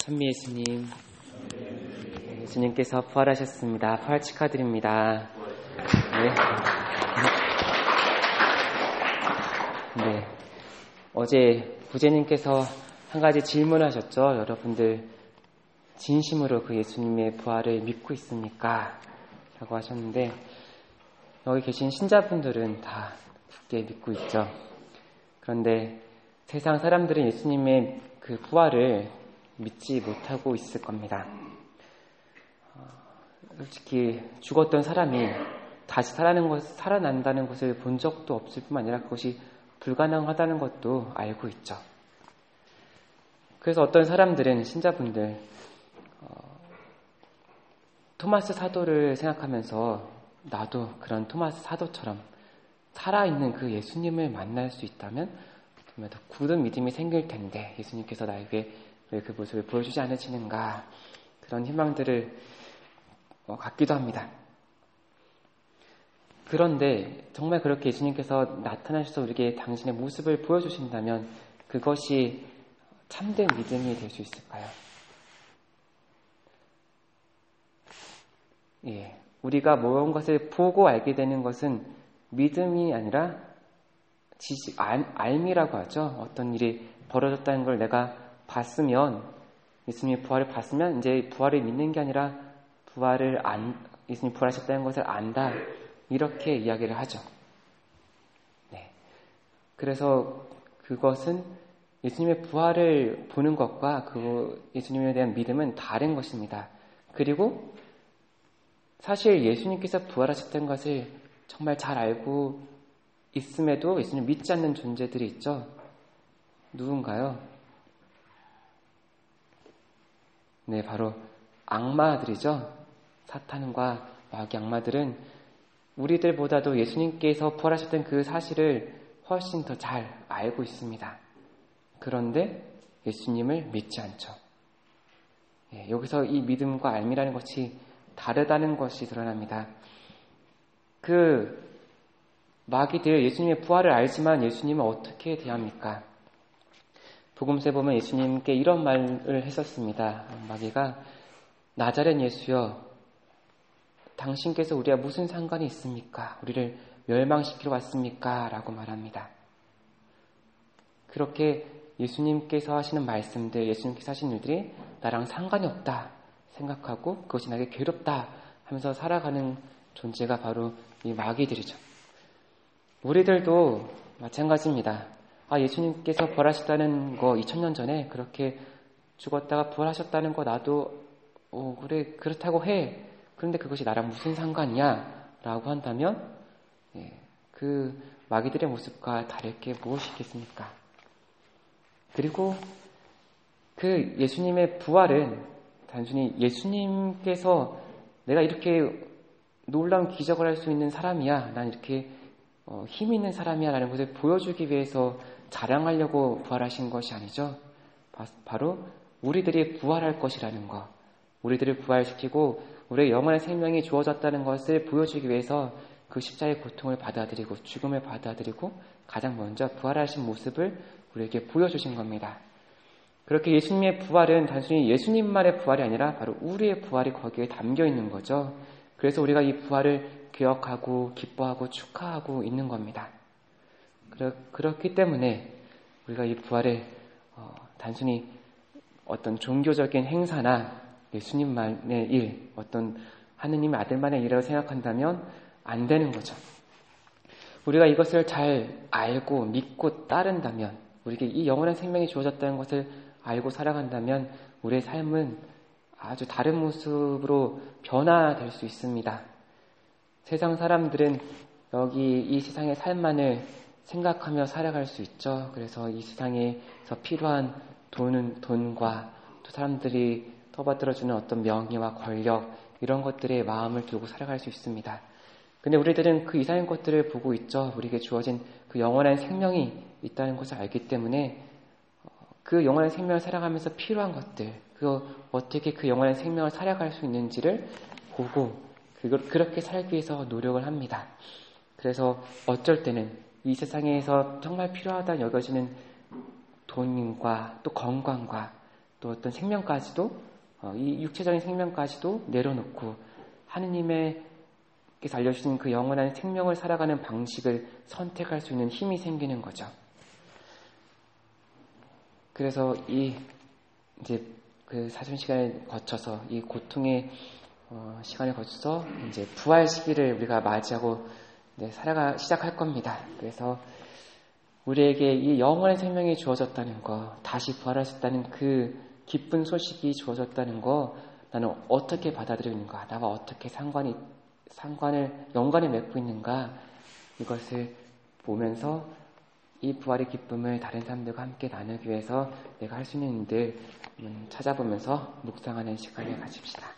찬미 예수님, 예수님께서 부활하셨습니다. 부활 축하드립니다. 네. 어제 부제님께서 한 가지 질문하셨죠. 여러분들 진심으로 그 예수님의 부활을 믿고 있습니까? 라고 하셨는데, 여기 계신 신자분들은 다 굳게 믿고 있죠. 그런데 세상 사람들은 예수님의 그 부활을 믿지 못하고 있을 겁니다. 솔직히 죽었던 사람이 다시 살아난다는 것을 본 적도 없을 뿐만 아니라 그것이 불가능하다는 것도 알고 있죠. 그래서 어떤 사람들은, 신자분들, 토마스 사도를 생각하면서 나도 그런 토마스 사도처럼 살아있는 그 예수님을 만날 수 있다면 정말 더 굳은 믿음이 생길 텐데 예수님께서 나에게 왜 그 모습을 보여주지 않으시는가, 그런 희망들을 갖기도 합니다. 그런데 정말 그렇게 예수님께서 나타나셔서 우리에게 당신의 모습을 보여주신다면 그것이 참된 믿음이 될 수 있을까요? 우리가 모든 것을 보고 알게 되는 것은 믿음이 아니라 지식, 알미라고 하죠. 어떤 일이 벌어졌다는 걸 내가 봤으면, 예수님의 부활을 봤으면 이제 부활을 믿는 게 아니라 예수님이 부활하셨다는 것을 안다, 이렇게 이야기를 하죠. 네. 그래서 그것은 예수님의 부활을 보는 것과 예수님에 대한 믿음은 다른 것입니다. 그리고 사실 예수님께서 부활하셨다는 것을 정말 잘 알고 있음에도 예수님 믿지 않는 존재들이 있죠. 누군가요? 네, 바로 악마들이죠. 사탄과 마귀 악마들은 우리들보다도 예수님께서 부활하셨던 그 사실을 훨씬 더 잘 알고 있습니다. 그런데 예수님을 믿지 않죠. 여기서 이 믿음과 알미라는 것이 다르다는 것이 드러납니다. 그 마귀들, 예수님의 부활을 알지만 예수님을 어떻게 대합니까? 복음서에 보면 예수님께 이런 말을 했었습니다. 마귀가, 나자렛 예수여, 당신께서 우리와 무슨 상관이 있습니까? 우리를 멸망시키러 왔습니까? 라고 말합니다. 그렇게 예수님께서 하시는 말씀들, 예수님께서 하시는 일들이 나랑 상관이 없다 생각하고 그것이 나에게 괴롭다 하면서 살아가는 존재가 바로 이 마귀들이죠. 우리들도 마찬가지입니다. 예수님께서 부활하셨다는 거, 2000년 전에 그렇게 죽었다가 부활하셨다는 거 나도 그래, 그렇다고 해. 그런데 그것이 나랑 무슨 상관이야? 라고 한다면 그 마귀들의 모습과 다를 게 무엇이 있겠습니까? 그리고 그 예수님의 부활은 단순히 예수님께서 내가 이렇게 놀라운 기적을 할 수 있는 사람이야, 난 이렇게 힘 있는 사람이야 라는 것을 보여주기 위해서 자랑하려고 부활하신 것이 아니죠. 바로 우리들이 부활할 것이라는 것, 우리들을 부활시키고 우리의 영원한 생명이 주어졌다는 것을 보여주기 위해서 그 십자가의 고통을 받아들이고 죽음을 받아들이고 가장 먼저 부활하신 모습을 우리에게 보여주신 겁니다. 그렇게 예수님의 부활은 단순히 예수님만의 부활이 아니라 바로 우리의 부활이 거기에 담겨 있는 거죠. 그래서 우리가 이 부활을 기억하고 기뻐하고 축하하고 있는 겁니다. 그렇기 때문에 우리가 이 부활을 단순히 어떤 종교적인 행사나 예수님만의 일, 어떤 하느님의 아들만의 일이라고 생각한다면 안 되는 거죠. 우리가 이것을 잘 알고 믿고 따른다면, 우리에게 이 영원한 생명이 주어졌다는 것을 알고 살아간다면 우리의 삶은 아주 다른 모습으로 변화될 수 있습니다. 세상 사람들은 여기 이 세상의 삶만을 생각하며 살아갈 수 있죠. 그래서 이 세상에서 필요한 돈과 또 사람들이 떠받들어주는 어떤 명예와 권력, 이런 것들에 마음을 두고 살아갈 수 있습니다. 근데 우리들은 그 이상의 것들을 보고 있죠. 우리에게 주어진 그 영원한 생명이 있다는 것을 알기 때문에 그 영원한 생명을 살아가면서 필요한 것들, 어떻게 그 영원한 생명을 살아갈 수 있는지를 보고 그렇게 살기 위해서 노력을 합니다. 그래서 어쩔 때는 이 세상에서 정말 필요하다 여겨지는 돈과 또 건강과 또 어떤 생명까지도 이 육체적인 생명까지도 내려놓고 하느님께서 알려주신 그 영원한 생명을 살아가는 방식을 선택할 수 있는 힘이 생기는 거죠. 그래서 이제 그 사순 시간을 거쳐서 이 고통의 시간을 거쳐서 이제 부활 시기를 우리가 맞이하고 시작할 겁니다. 그래서 우리에게 이 영원한 생명이 주어졌다는 거, 다시 부활하셨다는 그 기쁜 소식이 주어졌다는 거, 나는 어떻게 받아들이는가, 나와 어떻게 연관을 맺고 있는가, 이것을 보면서 이 부활의 기쁨을 다른 사람들과 함께 나누기 위해서 내가 할 수 있는 일들 찾아보면서 묵상하는 시간을 가집시다.